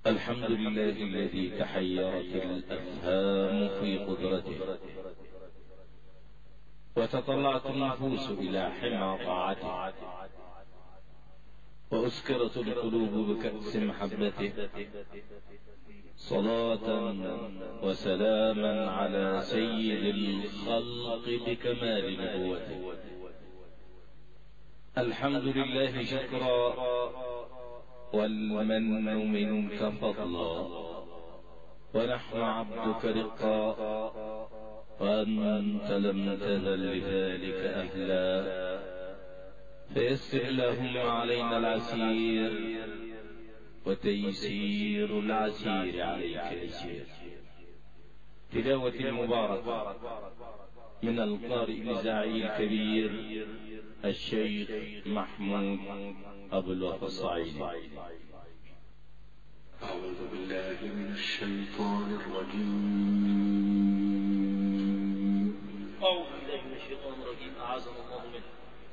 الحمد لله الذي تحيرت الأفهام في قدرته وتطلعت النفوس إلى حمى طاعته وأسكرت القلوب بكأس محبته. صلاة وسلاما على سيد الخلق بكمال نبوته. الحمد لله شكرا والمن منك فضلا، ونحن عبدك رقا وأنت لم تزل لذلك أهلا. فيسر اللهم علينا العسير وتيسير العسير عليك يسير. تلاوة المباركة من القارئ الإذاعي الكبير الشيخ محمود أبو الوفا الصعيدي. أعوذ بالله من الشيطان الرجيم. أعوذ بالله من الشيطان الرجيم، أعاذنا الله منه.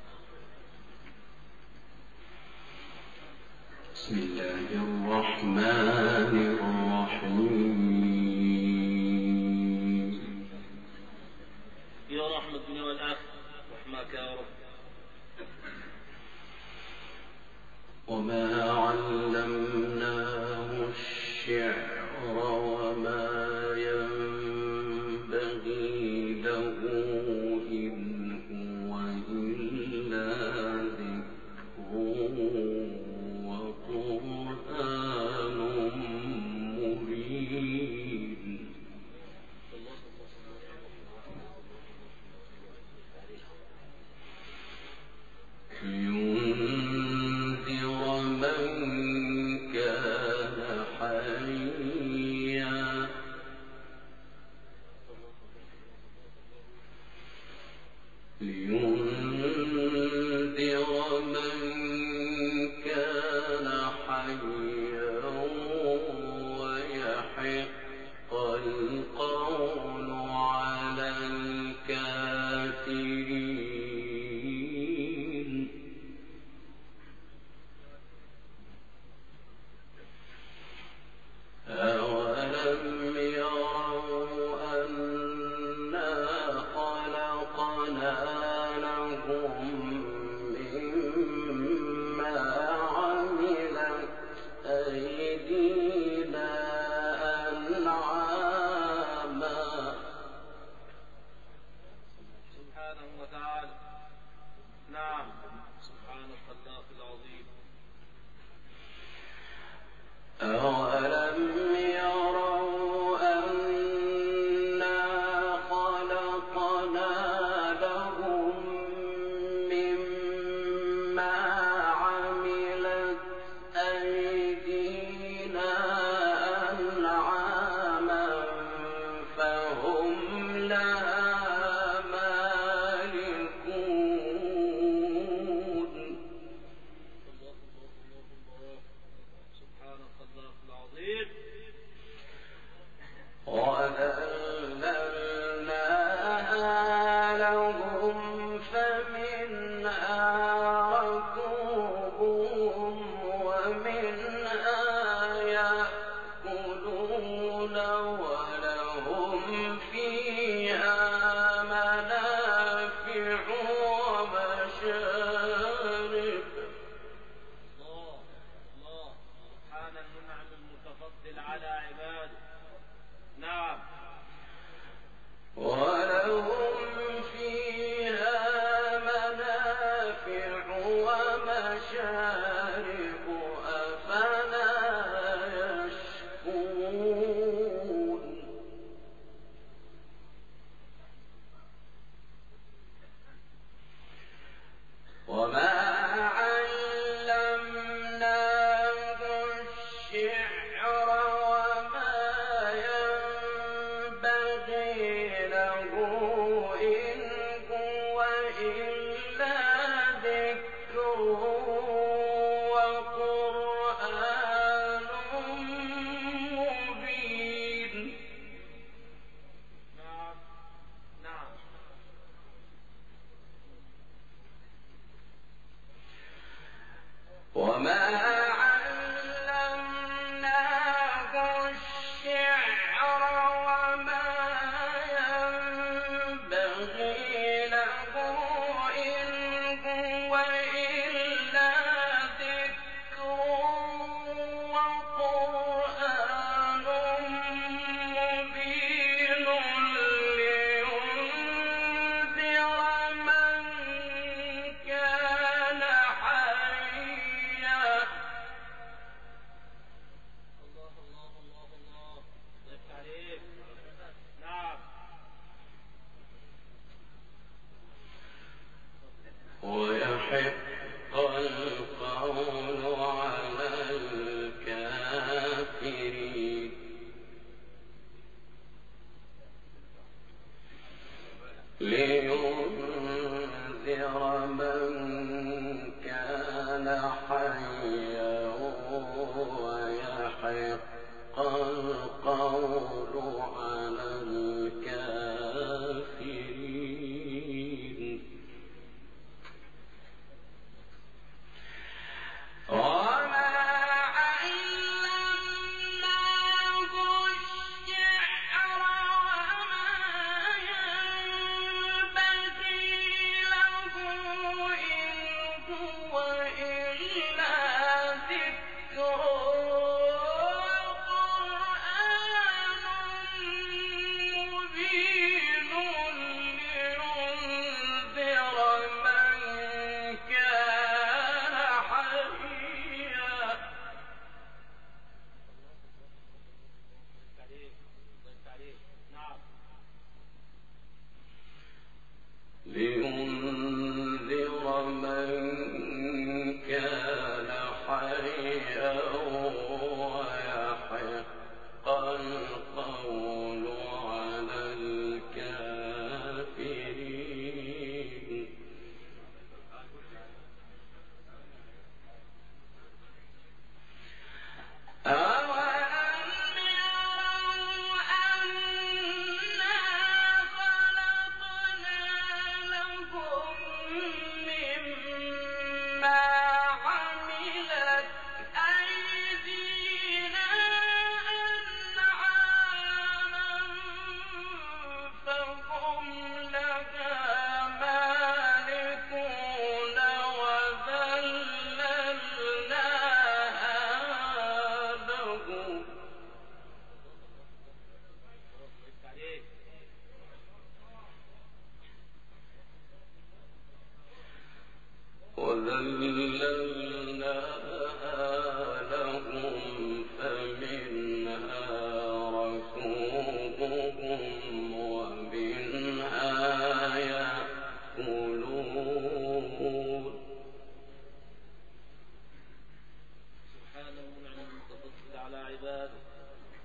بسم الله الرحمن الرحيم. يا رحمة الدنيا والآخرة رحمك يا رب. وما علمناه الشعر وما ينبغي له إن هو إلا ذكر وقرآن مبين. لينذر من كان حيا ويحق القول على الكافرين. أولم يروا أنا خلقنا لهم مما عملت أيدينا أنعاما. سبحانه وتعالى. نعم، سبحان الخلاق العظيم. أولم يروا أنا خلقنا لهم مما عملت أيدينا أنعاما فهم لها مالكون. سبحان الخلاق العظيم. وذللناها لهم فمنها ركوبهم ومنها يأكلون ولهم فيها منافع ومشارب. الله الله، سبحان المنعم المتفضل على عباده. نعم، ولهم فيها منافع ومشارب أفلا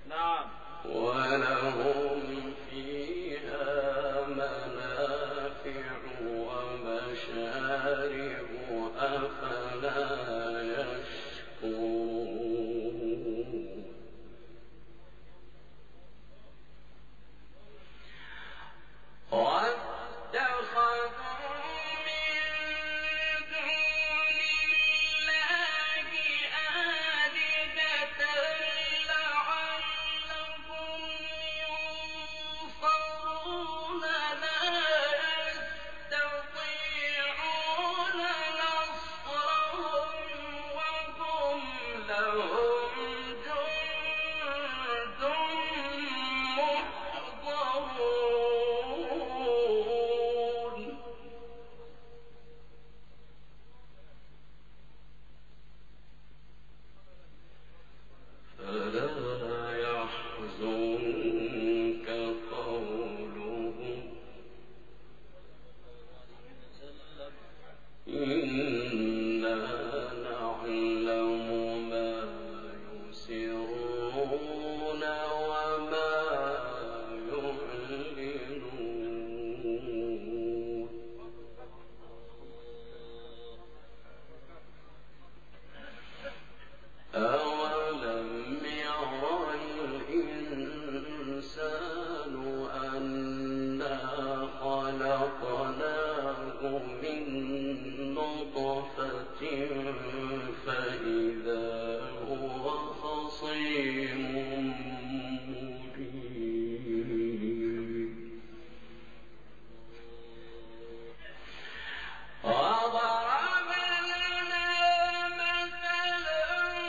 نعم. ولهم فيها منافع ومشارب أفلا يشكرون واتخذوا من دون الله آلهة لعلهم ينصرون لا يستطيعون نصرهم وهم لهم جند محضرون فلا يحزنك قولهم إنا نعلم ما يسرون وما يعلنون أولم ير الإنسان أنا خلقناه من نطفة فإذا هو خصيم مبين وضرب لنا مثلا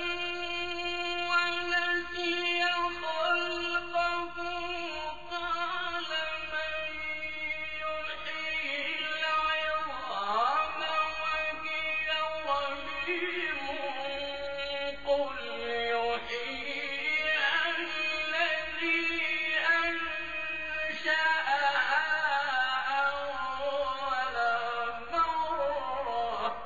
ونسي خلقه قال من يحيي العظام وهي رميم قل يحييها الذي أنشأها أول مرة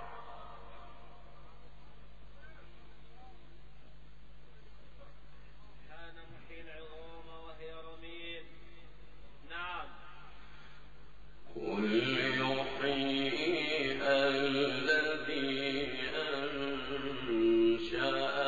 سبحان محيي العظام وهي رميم. نعم. قل يحييها الذي أنشأها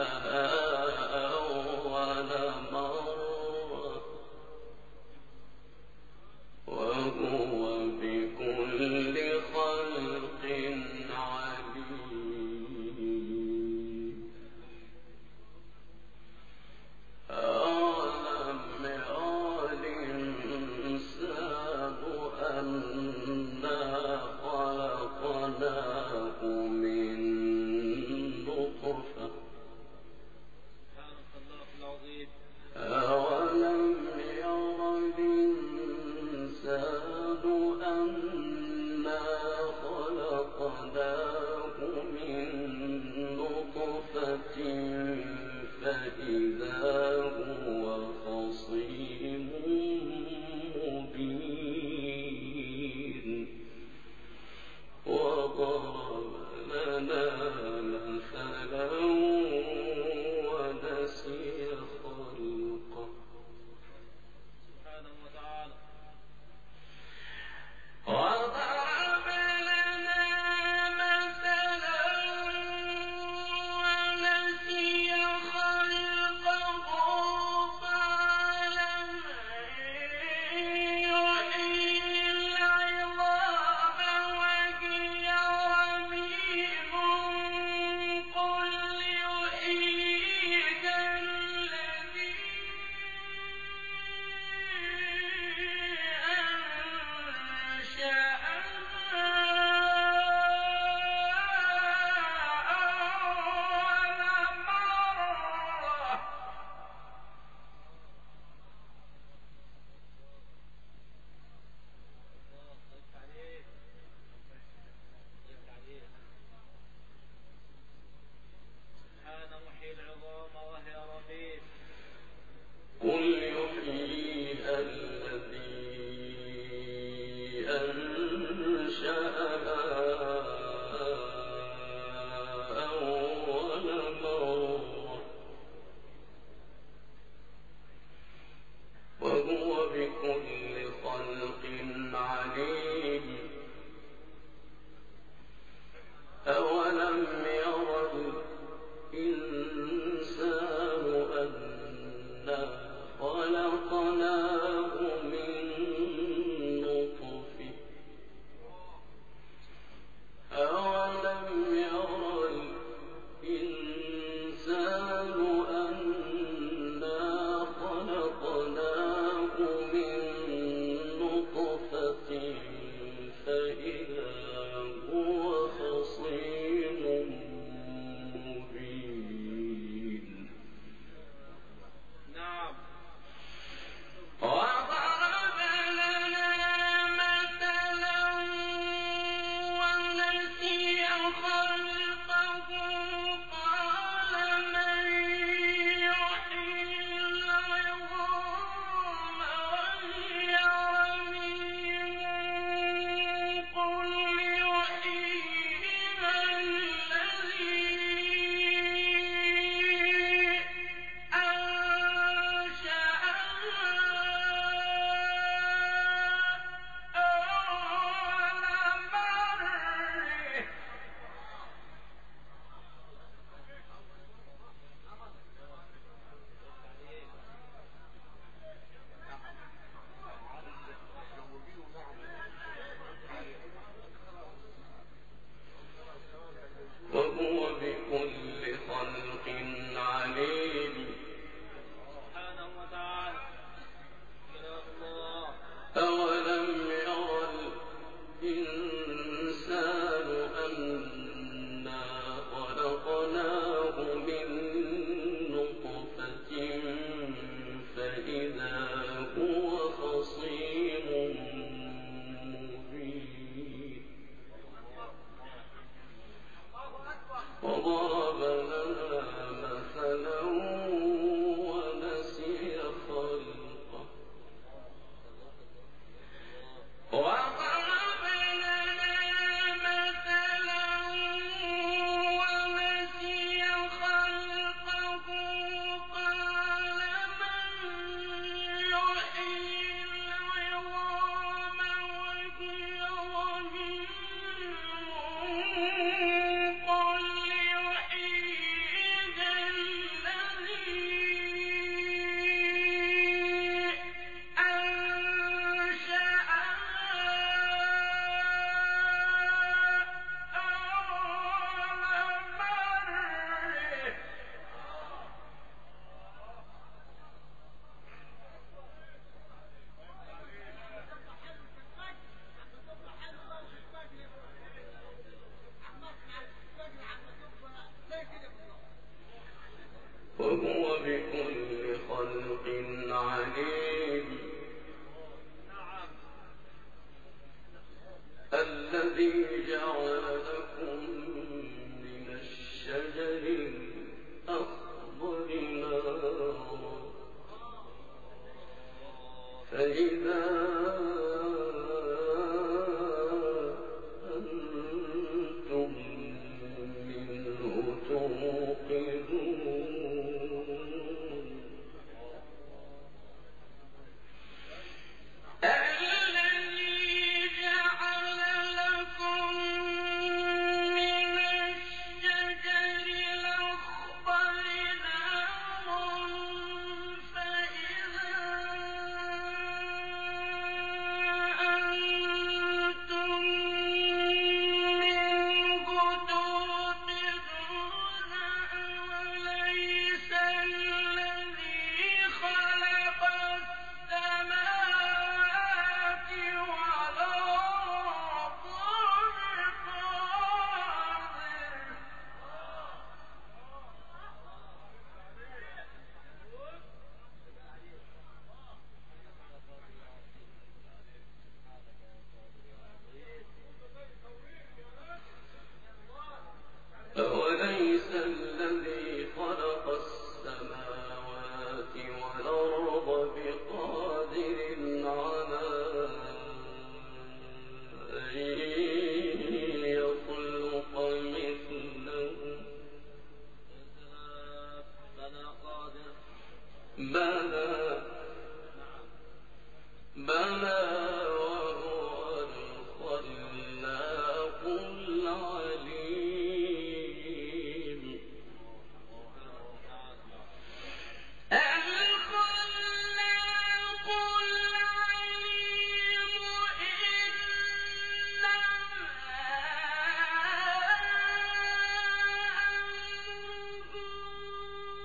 وهو بكل خلق عليم. سبحانه وتعالى. كلام الله. أولم ير الإنسان أنا خلقناه من نطفة فإذا هو خصيم مبين. وضرب لنا مثلا ونسي خلقه. وضرب لنا مثلا ونسي خلقه قال من يحيي العظام وهي رميم قل يحييها الذي أنشأها أول مرة. وهو بكل خلق عليم. نعم. الذي جعل لكم من الشجر الأخضر نارا فإذا أنتم منه توقدون. الذي جعل لكم من الشجر الأخضر نارا فإذا أنتم منه توقدون. أوليس الذي خلق السماوات والأرض بقادر أوليس الذي خلق السماوات والأرض بقادر على أن يخلق مثلهم. بلى قادر. بلى وهو الخلاق العليم. الخلاق العليم إنما أمره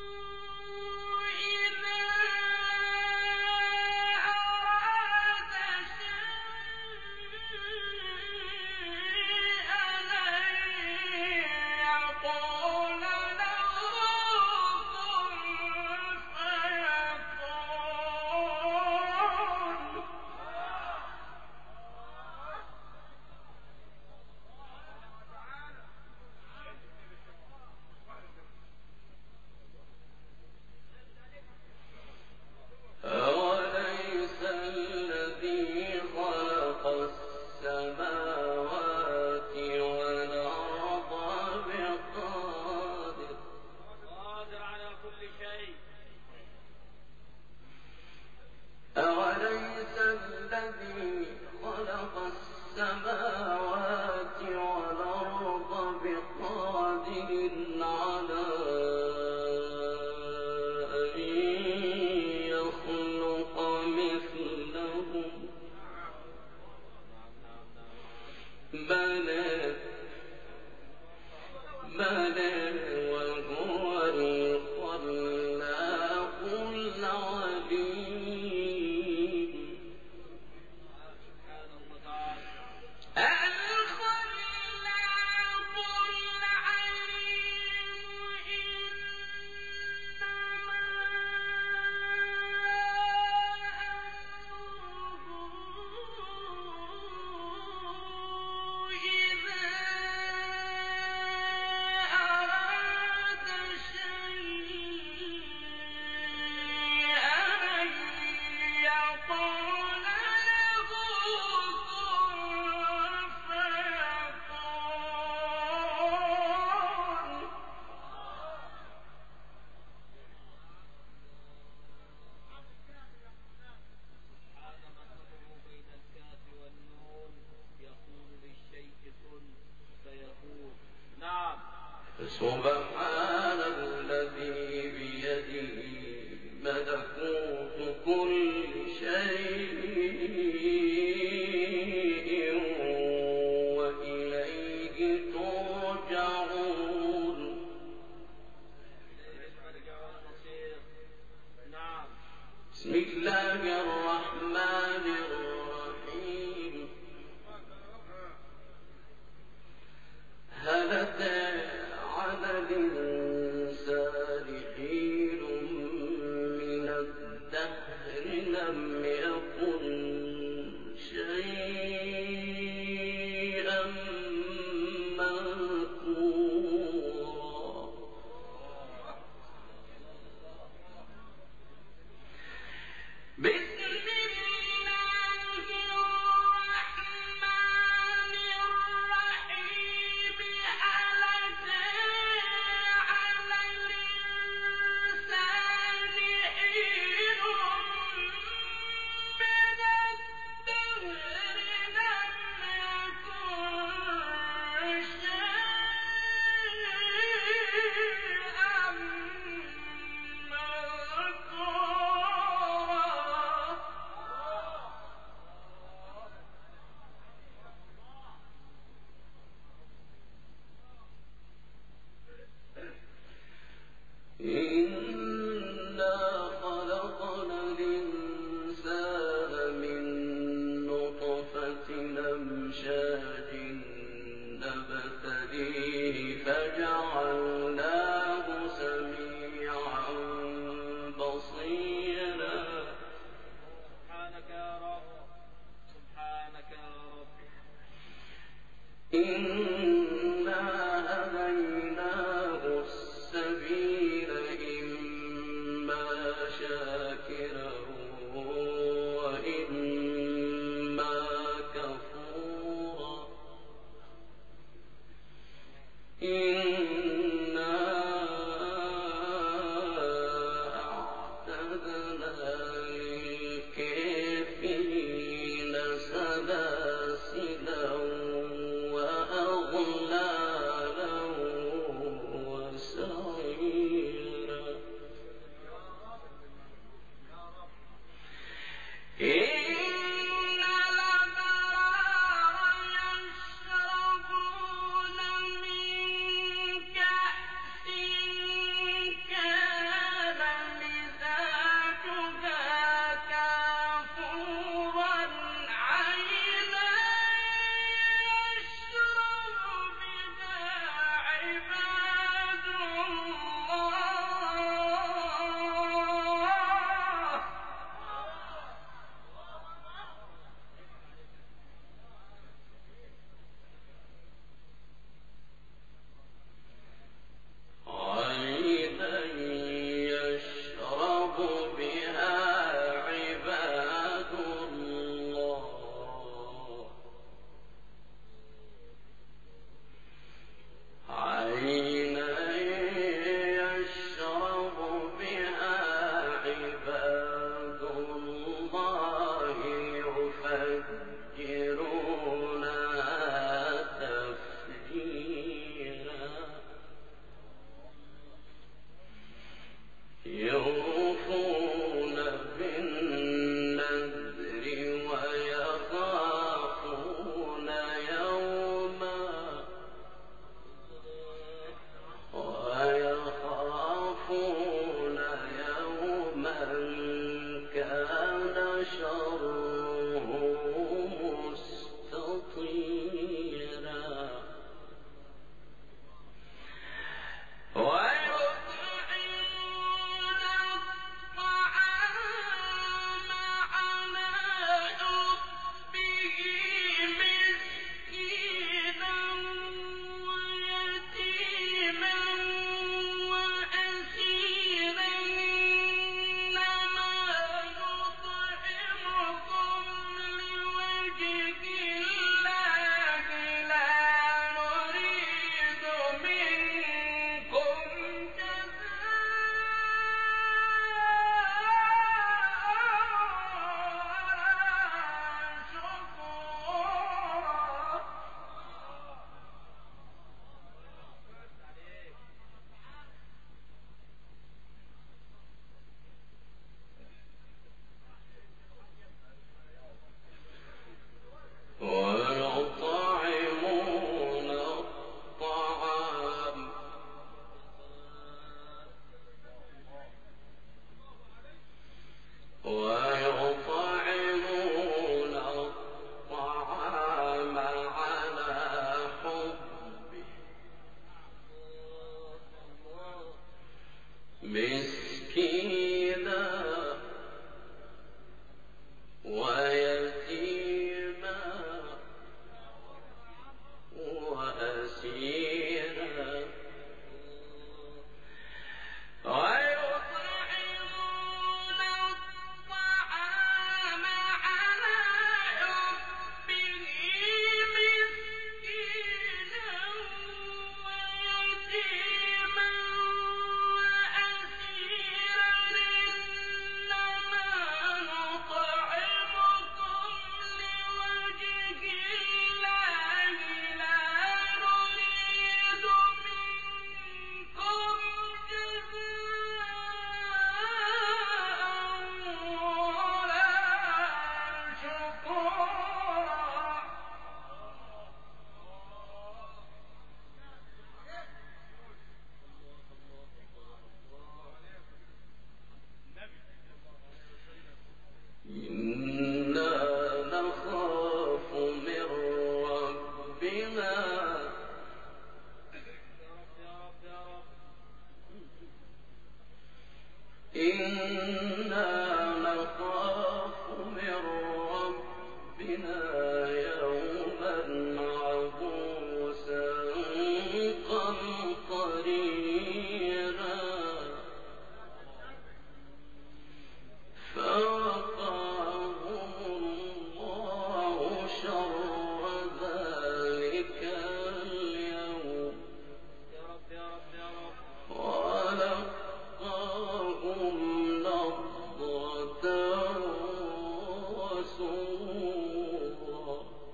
وسرورا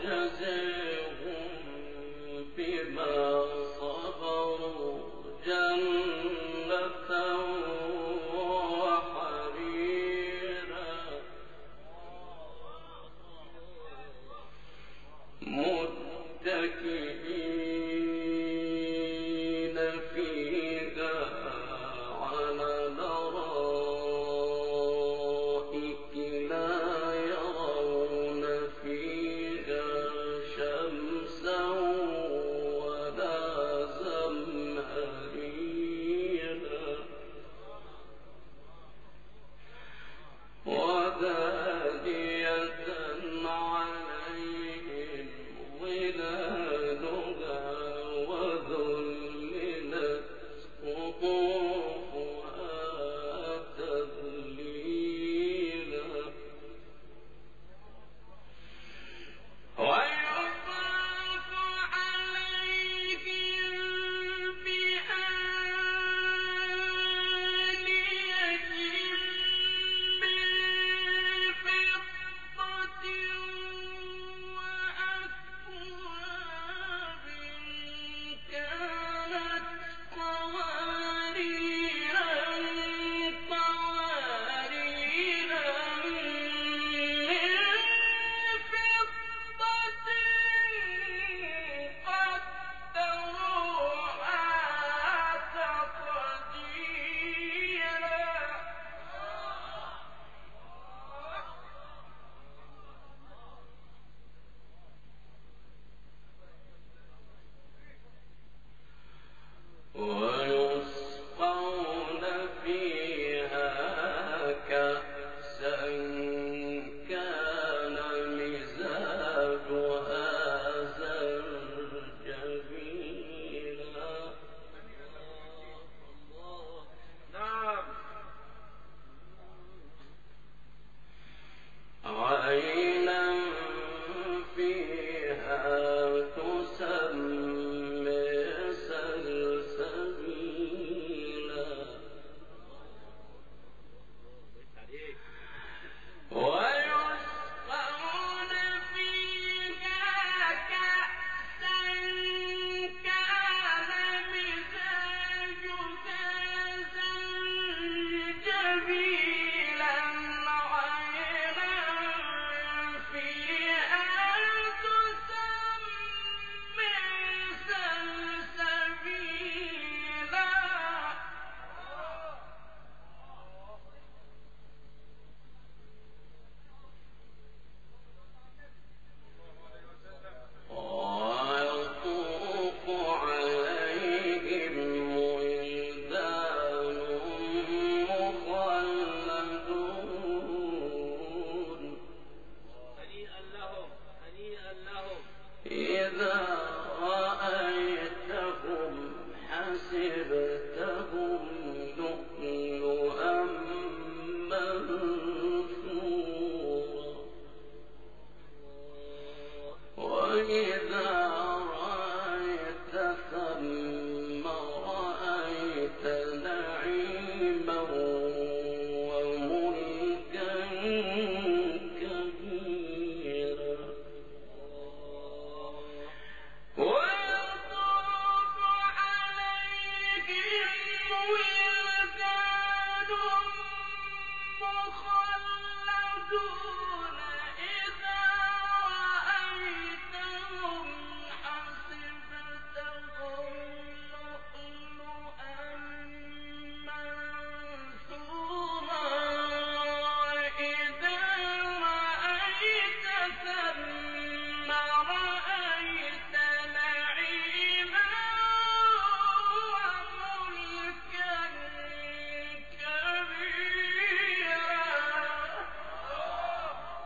وجزيهم بما صبروا جنة وحريرا متكئين فيها على الأرائك لا يرون فيها شمسا ولا زمهريرا ودانية عليهم ظلالها وذللت قطوفها تذليلا ويطاف عليهم بآنية من فضة وأكواب كانت قواريرا من فضة قدروها تقديرا ويسقون فيها كأسا كان مزاجها زنجبيلا نعم عينا فيها تسمى سلسبيلا ويسقون فيها كأسا كان مزاجها زنجبيلا عينا فيها تسمى سلسبيلا ويطوف عليهم ولدان مخلدون هنيئا لهم هنيئا لهم إذا رأيتهم حسبتهم لؤلؤا منثورا وإذا رأيت ثم رأيت نعيما وملكا كبيرا ويطوف عليهم ولدان مخلدون إذا رأيتهم حسبتهم لؤلؤا منثورا وإذا رأيت ثم رأيت نعيما وملكا كبيرا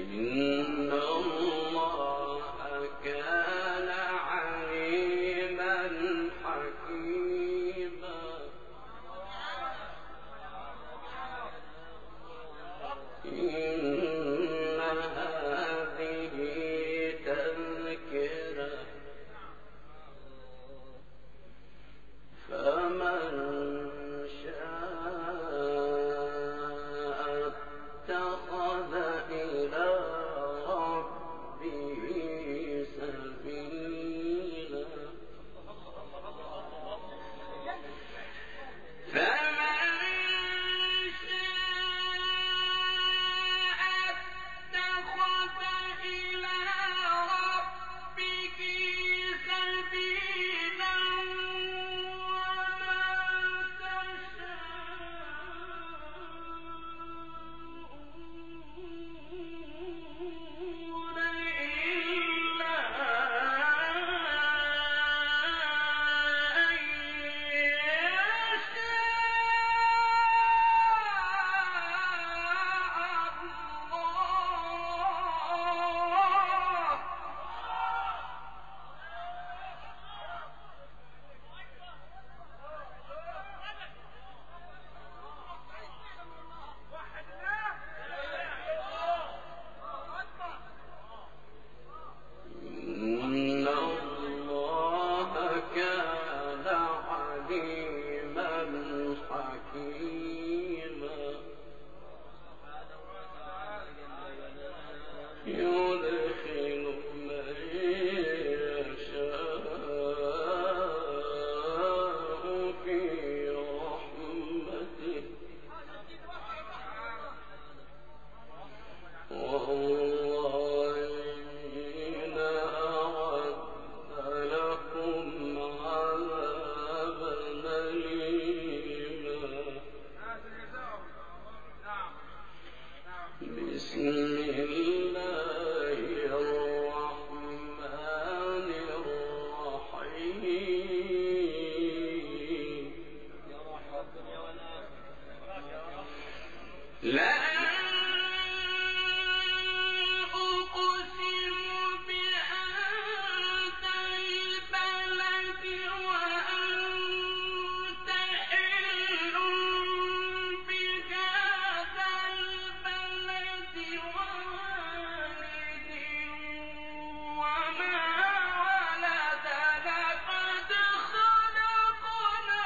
إن الله كان عليما حكيما إن هذه تذكرة فمن شاء اتخذ إلى ربه سبيلا فمن شاء اتخذ إلى ربه سبيلا إن الله كان عليما حكيما يدخل من يشاء في رحمته والظالمين أعد لهم عذابا أليما بسم الله الرحمن الرحيم لا أقسم بهذا البلد وأنت حل بهذا البلد ووالد وما ولد لقد خلقنا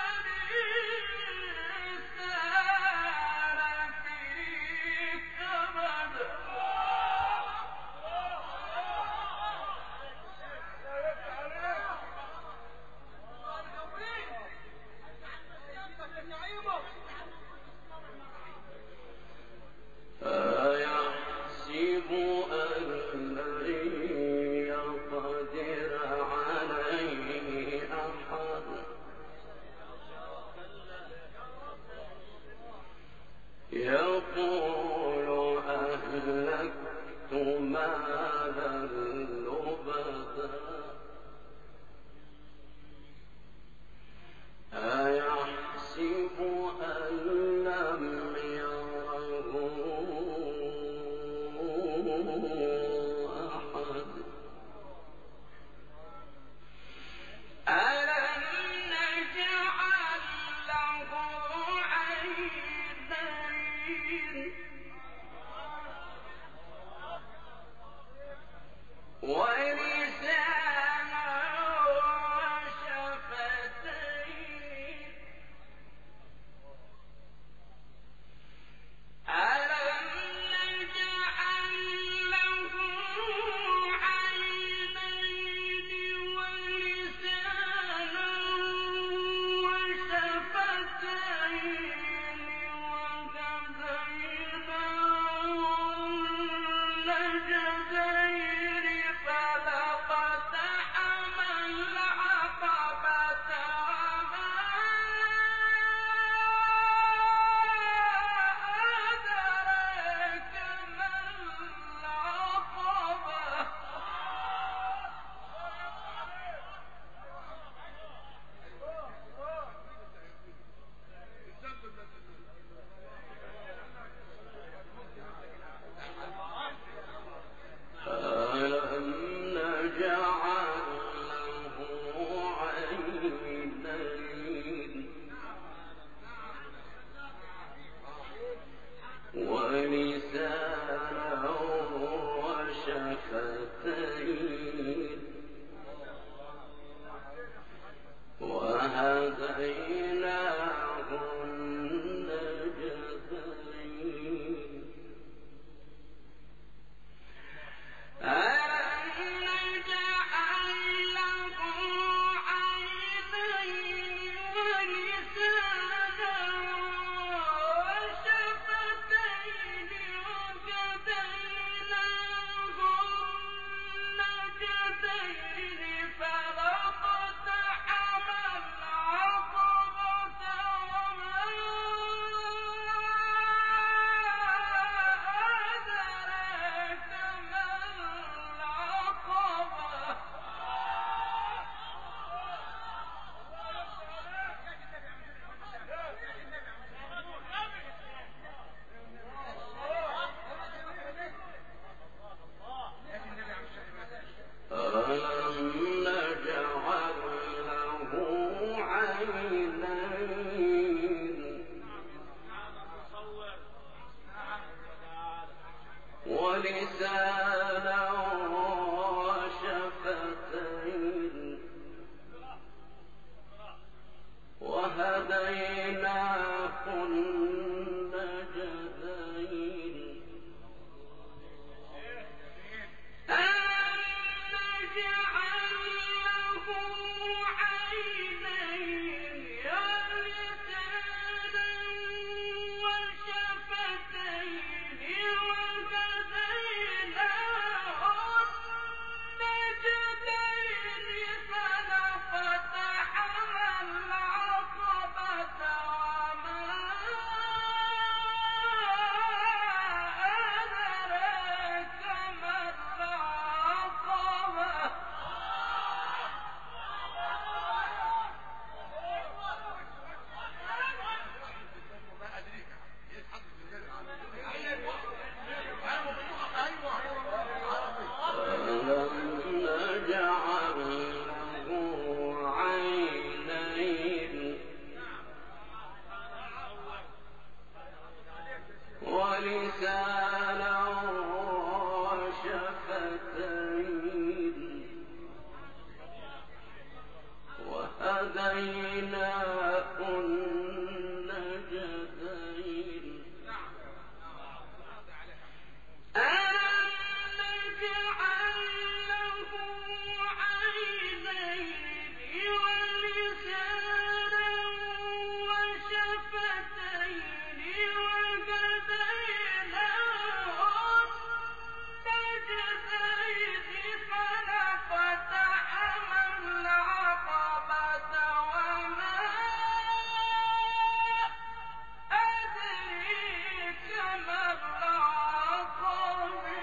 الإنسان في كبد أيحسب أن لن يقدر عليه أحد يقول أهلكت مالا لبدا أيحسب أن لم يره أحد ألم نجعل له عينين ولسانا وشفتين ألم نجعل له عينين ولسانا وشفتين وهديناه النجدين فلا ولسانا وشفتين وهديناه النجدين ألم نجعل له عينين ولسانا وشفتين وهديناه النجدين فلقتحم العقبة وما أدراك ما العقبة ألم نجعل له عينين ولسانا وشفتين وهديناه النجدين ألم نجعل له عينين ولسانا وشفتين وهديناه النجدين فلقتحم العقبة وما أدريك ما العقبة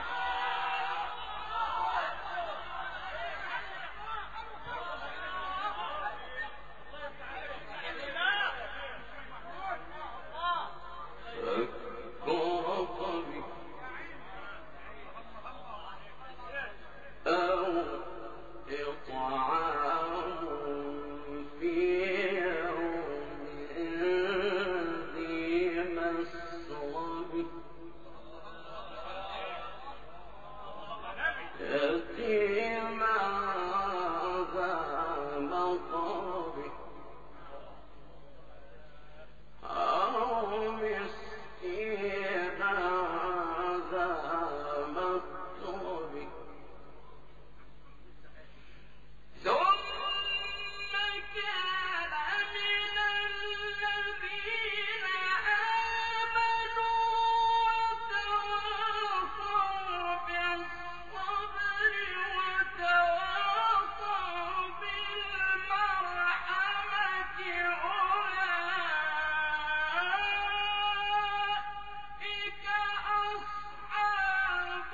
فك رقبه أو إطعام في يوم ذي مسغبة يتيما ذا مقربة أو مسكينا ذا متربة ثم كان من الذين آمنوا وتواصوا بالصبر وتواصوا بالمرحمة أولئك أصحاب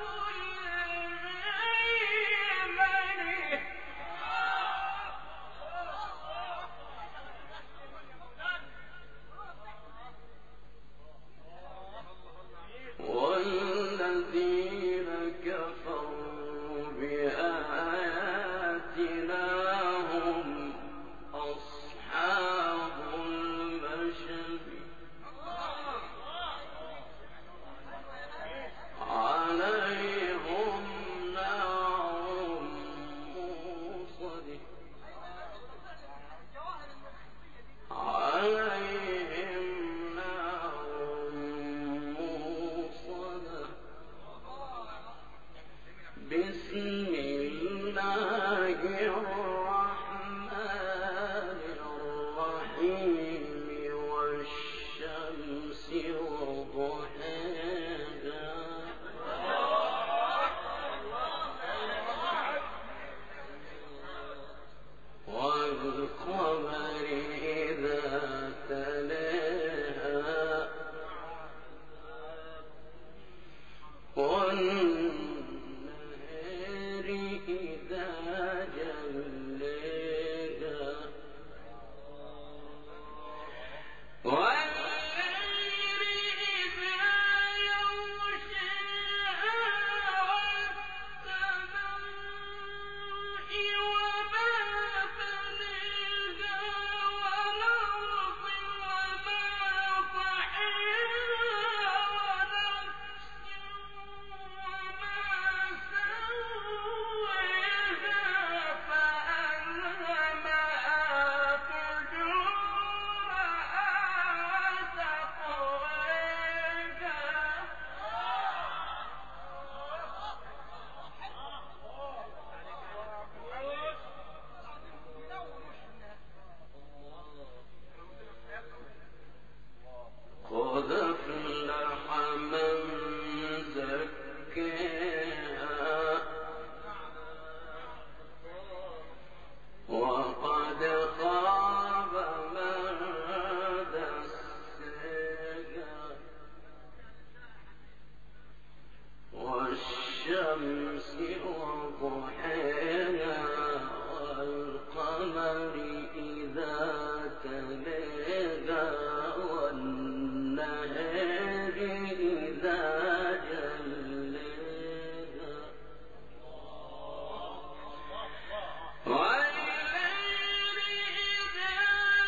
الميمنة والذين كفروا بآياتنا هم أصحاب المشأمة عليهم نار موصدة عليهم نار موصدة والشمس وضحيها والقمر إذا تلاها والنهار إذا جلاها والليل إذا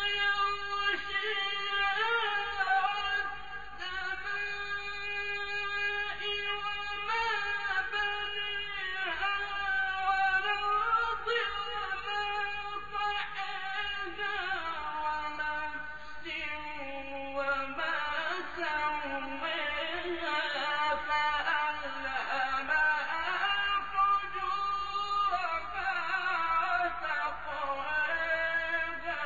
يغشاها والسماء وما بنيها والأرض وما طحاها ونفس وما سواها فألهمها فجورها وتقواها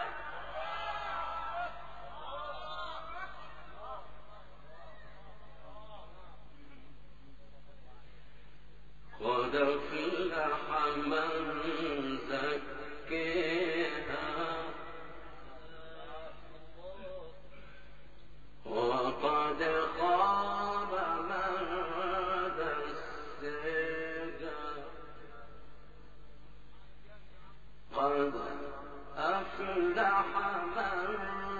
قد أفلح من زكاها وقد خاب من دساها قد أفلح من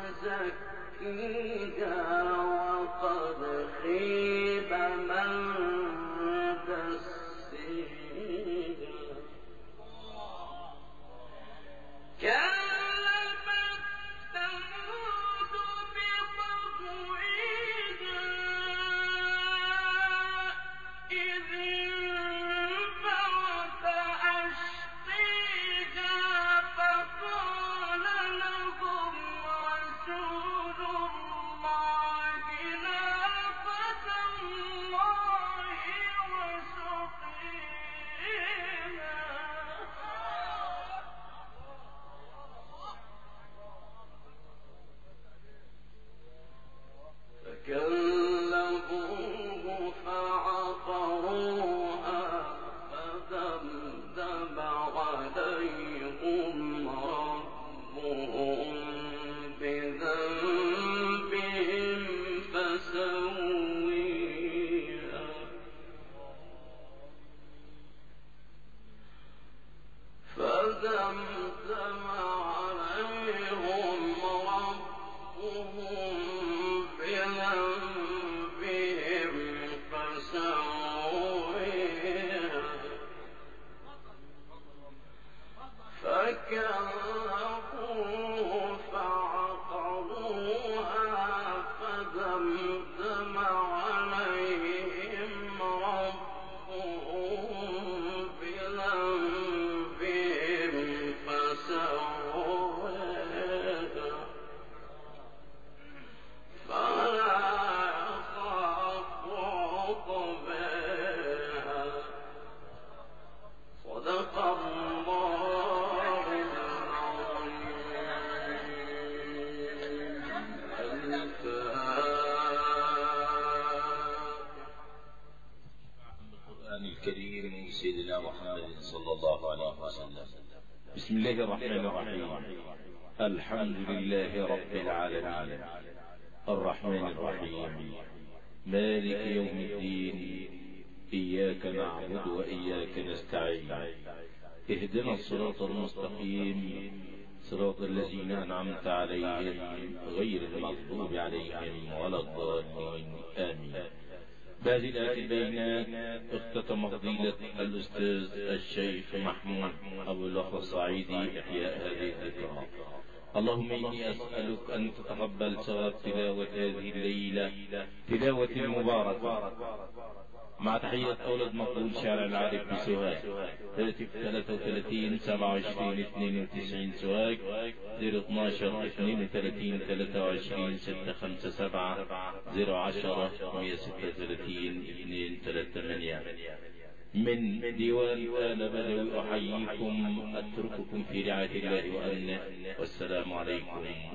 زكيها وقد خيب من دساها كذبت ثمود بطغواها إذ انبعث أشقيها فقال لهم رسول الله ناقة الله وسقيها فكذبوه فعقروها فدمدم عليهم ربهم بذنبهم فسويها فدمدم عليهم ربهم بذنبهم فسويها فكذبوه فعقروها فدمدم عليهم ربهم بذنبهم فسويها فلا يخاف عقباها صدق الله العظيم. القرآن الكريم سيدنا محمد صلى الله عليه وسلم. بسم الله الرحمن الرحيم. الحمد لله رب العالمين الرحمن الرحيم مالك يوم الدين إياك نعبد وإياك نستعين اهدنا الصراط المستقيم صراط الذين أنعمت عليهم غير المغضوب عليهم ولا الضالين آمين. بهذه الآية البينات اختتم فضيلة الأستاذ الشيخ محمود أبو الأخ الصعيدي إحياء هذه الذكرى. اللهم إني أسألك أن تتقبل ثواب تلاوة هذه الليلة تلاوة مباركة مع تحية أولاد مقبول شارع العارف بسوهاج 33 27 92 سوهاج 012 32 23 657 010 136 238 من ديوان آل بدوي. أحييكم أترككم في رعاية الله وأمنه والسلام عليكم